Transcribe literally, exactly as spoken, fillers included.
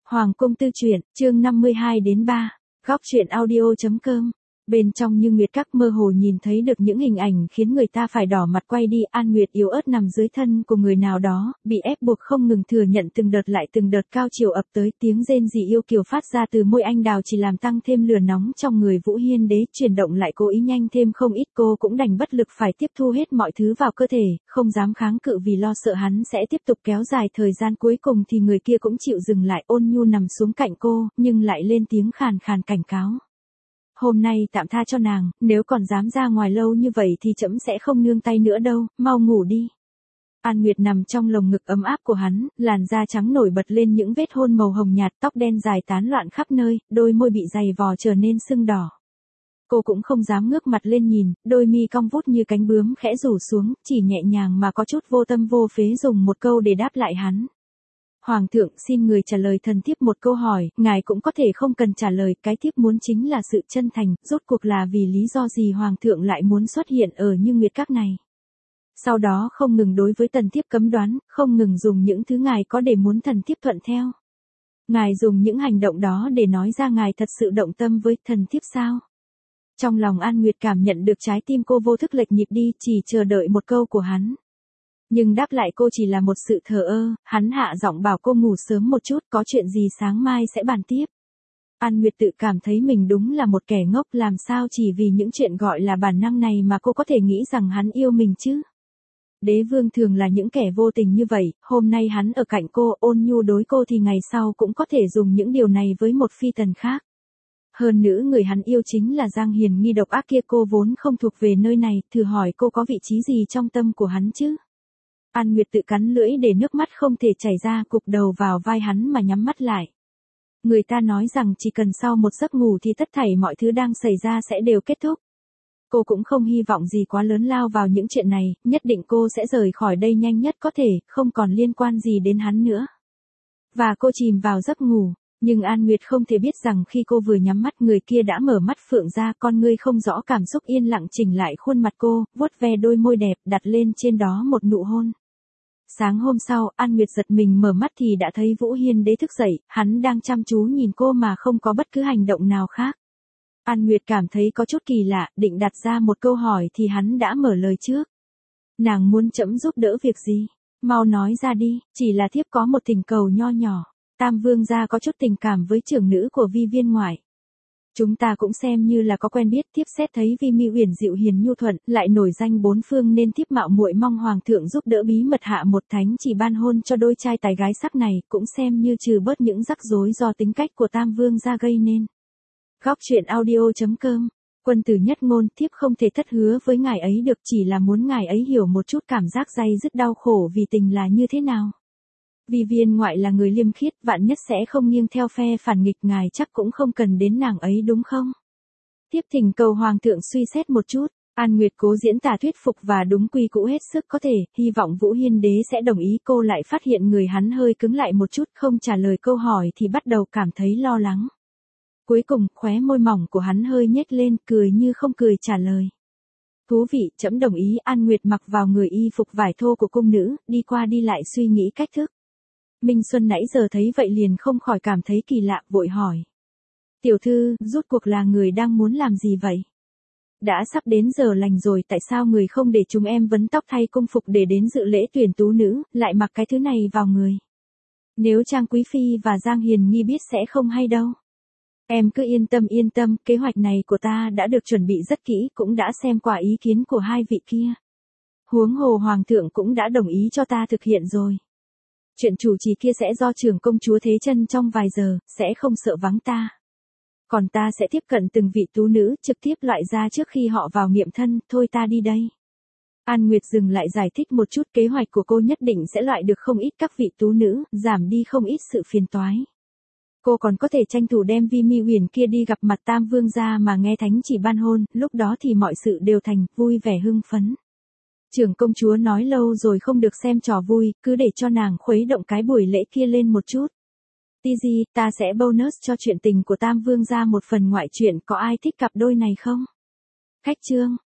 Hoàng cung tư truyện, chương năm mươi hai đến ba, góc truyện audio.com. Bên trong Như Nguyệt Các mơ hồ nhìn thấy được những hình ảnh khiến người ta phải đỏ mặt quay đi. An Nguyệt yếu ớt nằm dưới thân của người nào đó, bị ép buộc không ngừng thừa nhận từng đợt lại từng đợt cao chiều ập tới. Tiếng rên rỉ yêu kiều phát ra từ môi anh đào chỉ làm tăng thêm lửa nóng trong người Vũ Hiên Đế. Chuyển động lại cố ý nhanh thêm không ít, cô cũng đành bất lực phải tiếp thu hết mọi thứ vào cơ thể, không dám kháng cự vì lo sợ hắn sẽ tiếp tục kéo dài thời gian. Cuối cùng thì người kia cũng chịu dừng lại, ôn nhu nằm xuống cạnh cô, nhưng lại lên tiếng khàn khàn cảnh cáo. Hôm nay tạm tha cho nàng, nếu còn dám ra ngoài lâu như vậy thì trẫm sẽ không nương tay nữa đâu, mau ngủ đi. An Nguyệt nằm trong lồng ngực ấm áp của hắn, làn da trắng nổi bật lên những vết hôn màu hồng nhạt, tóc đen dài tán loạn khắp nơi, đôi môi bị dày vò trở nên sưng đỏ. Cô cũng không dám ngước mặt lên nhìn, đôi mi cong vút như cánh bướm khẽ rủ xuống, chỉ nhẹ nhàng mà có chút vô tâm vô phế dùng một câu để đáp lại hắn. Hoàng thượng, xin người trả lời thần thiếp một câu hỏi, ngài cũng có thể không cần trả lời, cái thiếp muốn chính là sự chân thành, rốt cuộc là vì lý do gì hoàng thượng lại muốn xuất hiện ở Như Nguyệt Các này. Sau đó không ngừng đối với thần thiếp cấm đoán, không ngừng dùng những thứ ngài có để muốn thần thiếp thuận theo. Ngài dùng những hành động đó để nói ra ngài thật sự động tâm với thần thiếp sao? Trong lòng An Nguyệt cảm nhận được trái tim cô vô thức lệch nhịp đi, chỉ chờ đợi một câu của hắn. Nhưng đáp lại cô chỉ là một sự thờ ơ. Hắn hạ giọng bảo cô ngủ sớm một chút, có chuyện gì sáng mai sẽ bàn tiếp. An Nguyệt tự cảm thấy mình đúng là một kẻ ngốc, làm sao chỉ vì những chuyện gọi là bản năng này mà cô có thể nghĩ rằng hắn yêu mình chứ. Đế vương thường là những kẻ vô tình như vậy, hôm nay hắn ở cạnh cô, ôn nhu đối cô thì ngày sau cũng có thể dùng những điều này với một phi tần khác. Hơn nữa người hắn yêu chính là Giang Hiền Nghi độc ác kia, cô vốn không thuộc về nơi này, thử hỏi cô có vị trí gì trong tâm của hắn chứ. An Nguyệt tự cắn lưỡi để nước mắt không thể chảy ra, cụp đầu vào vai hắn mà nhắm mắt lại. Người ta nói rằng chỉ cần sau một giấc ngủ thì tất thảy mọi thứ đang xảy ra sẽ đều kết thúc. Cô cũng không hy vọng gì quá lớn lao vào những chuyện này, nhất định cô sẽ rời khỏi đây nhanh nhất có thể, không còn liên quan gì đến hắn nữa. Và cô chìm vào giấc ngủ, nhưng An Nguyệt không thể biết rằng khi cô vừa nhắm mắt người kia đã mở mắt phượng ra, con ngươi không rõ cảm xúc yên lặng chỉnh lại khuôn mặt cô, vuốt ve đôi môi đẹp, đặt lên trên đó một nụ hôn. Sáng hôm sau, An Nguyệt giật mình mở mắt thì đã thấy Vũ Hiên Đế thức dậy, hắn đang chăm chú nhìn cô mà không có bất cứ hành động nào khác. An Nguyệt cảm thấy có chút kỳ lạ, định đặt ra một câu hỏi thì hắn đã mở lời trước. Nàng muốn trẫm giúp đỡ việc gì? Mau nói ra đi, chỉ là thiếp có một tình cầu nho nhỏ. Tam vương gia có chút tình cảm với trưởng nữ của Vi viên ngoại. Chúng ta cũng xem như là có quen biết, thiếp xét thấy Vi mi uyển dịu hiền nhu thuận, lại nổi danh bốn phương nên thiếp mạo muội mong hoàng thượng giúp đỡ bí mật hạ một thánh chỉ ban hôn cho đôi trai tài gái sắc này, cũng xem như trừ bớt những rắc rối do tính cách của Tam vương gia gây nên. Góc truyện audio.com. Quân tử nhất ngôn, thiếp không thể thất hứa với ngài ấy được, chỉ là muốn ngài ấy hiểu một chút cảm giác day dứt đau khổ vì tình là như thế nào. Vi viên ngoại là người liêm khiết, vạn nhất sẽ không nghiêng theo phe phản nghịch, ngài chắc cũng không cần đến nàng ấy đúng không? Tiếp thỉnh cầu hoàng thượng suy xét một chút. An Nguyệt cố diễn tả thuyết phục và đúng quy cũ hết sức có thể, hy vọng Vũ Hiên Đế sẽ đồng ý. Cô lại phát hiện người hắn hơi cứng lại một chút, không trả lời câu hỏi thì bắt đầu cảm thấy lo lắng. Cuối cùng, khóe môi mỏng của hắn hơi nhếch lên, cười như không cười trả lời. Thú vị, trẫm đồng ý. An Nguyệt mặc vào người y phục vải thô của cung nữ, đi qua đi lại suy nghĩ cách thức. Minh Xuân nãy giờ thấy vậy liền không khỏi cảm thấy kỳ lạ, vội hỏi. Tiểu thư, rốt cuộc là người đang muốn làm gì vậy? Đã sắp đến giờ lành rồi, tại sao người không để chúng em vấn tóc thay cung phục để đến dự lễ tuyển tú nữ, lại mặc cái thứ này vào người? Nếu Trang Quý Phi và Giang Hiền Nghi biết sẽ không hay đâu. Em cứ yên tâm yên tâm, kế hoạch này của ta đã được chuẩn bị rất kỹ, cũng đã xem qua ý kiến của hai vị kia. Huống hồ hoàng thượng cũng đã đồng ý cho ta thực hiện rồi. Chuyện chủ trì kia sẽ do trưởng công chúa Thế Chân trong vài giờ, sẽ không sợ vắng ta. Còn ta sẽ tiếp cận từng vị tú nữ, trực tiếp loại ra trước khi họ vào nghiệm thân, thôi ta đi đây. An Nguyệt dừng lại giải thích một chút, kế hoạch của cô nhất định sẽ loại được không ít các vị tú nữ, giảm đi không ít sự phiền toái. Cô còn có thể tranh thủ đem Vi mi uyển kia đi gặp mặt Tam vương gia mà nghe thánh chỉ ban hôn, lúc đó thì mọi sự đều thành, vui vẻ hưng phấn. Trưởng công chúa nói lâu rồi không được xem trò vui, cứ để cho nàng khuấy động cái buổi lễ kia lên một chút. Tizi, ta sẽ bonus cho chuyện tình của Tam vương gia một phần ngoại truyện, có ai thích cặp đôi này không? Khách chương.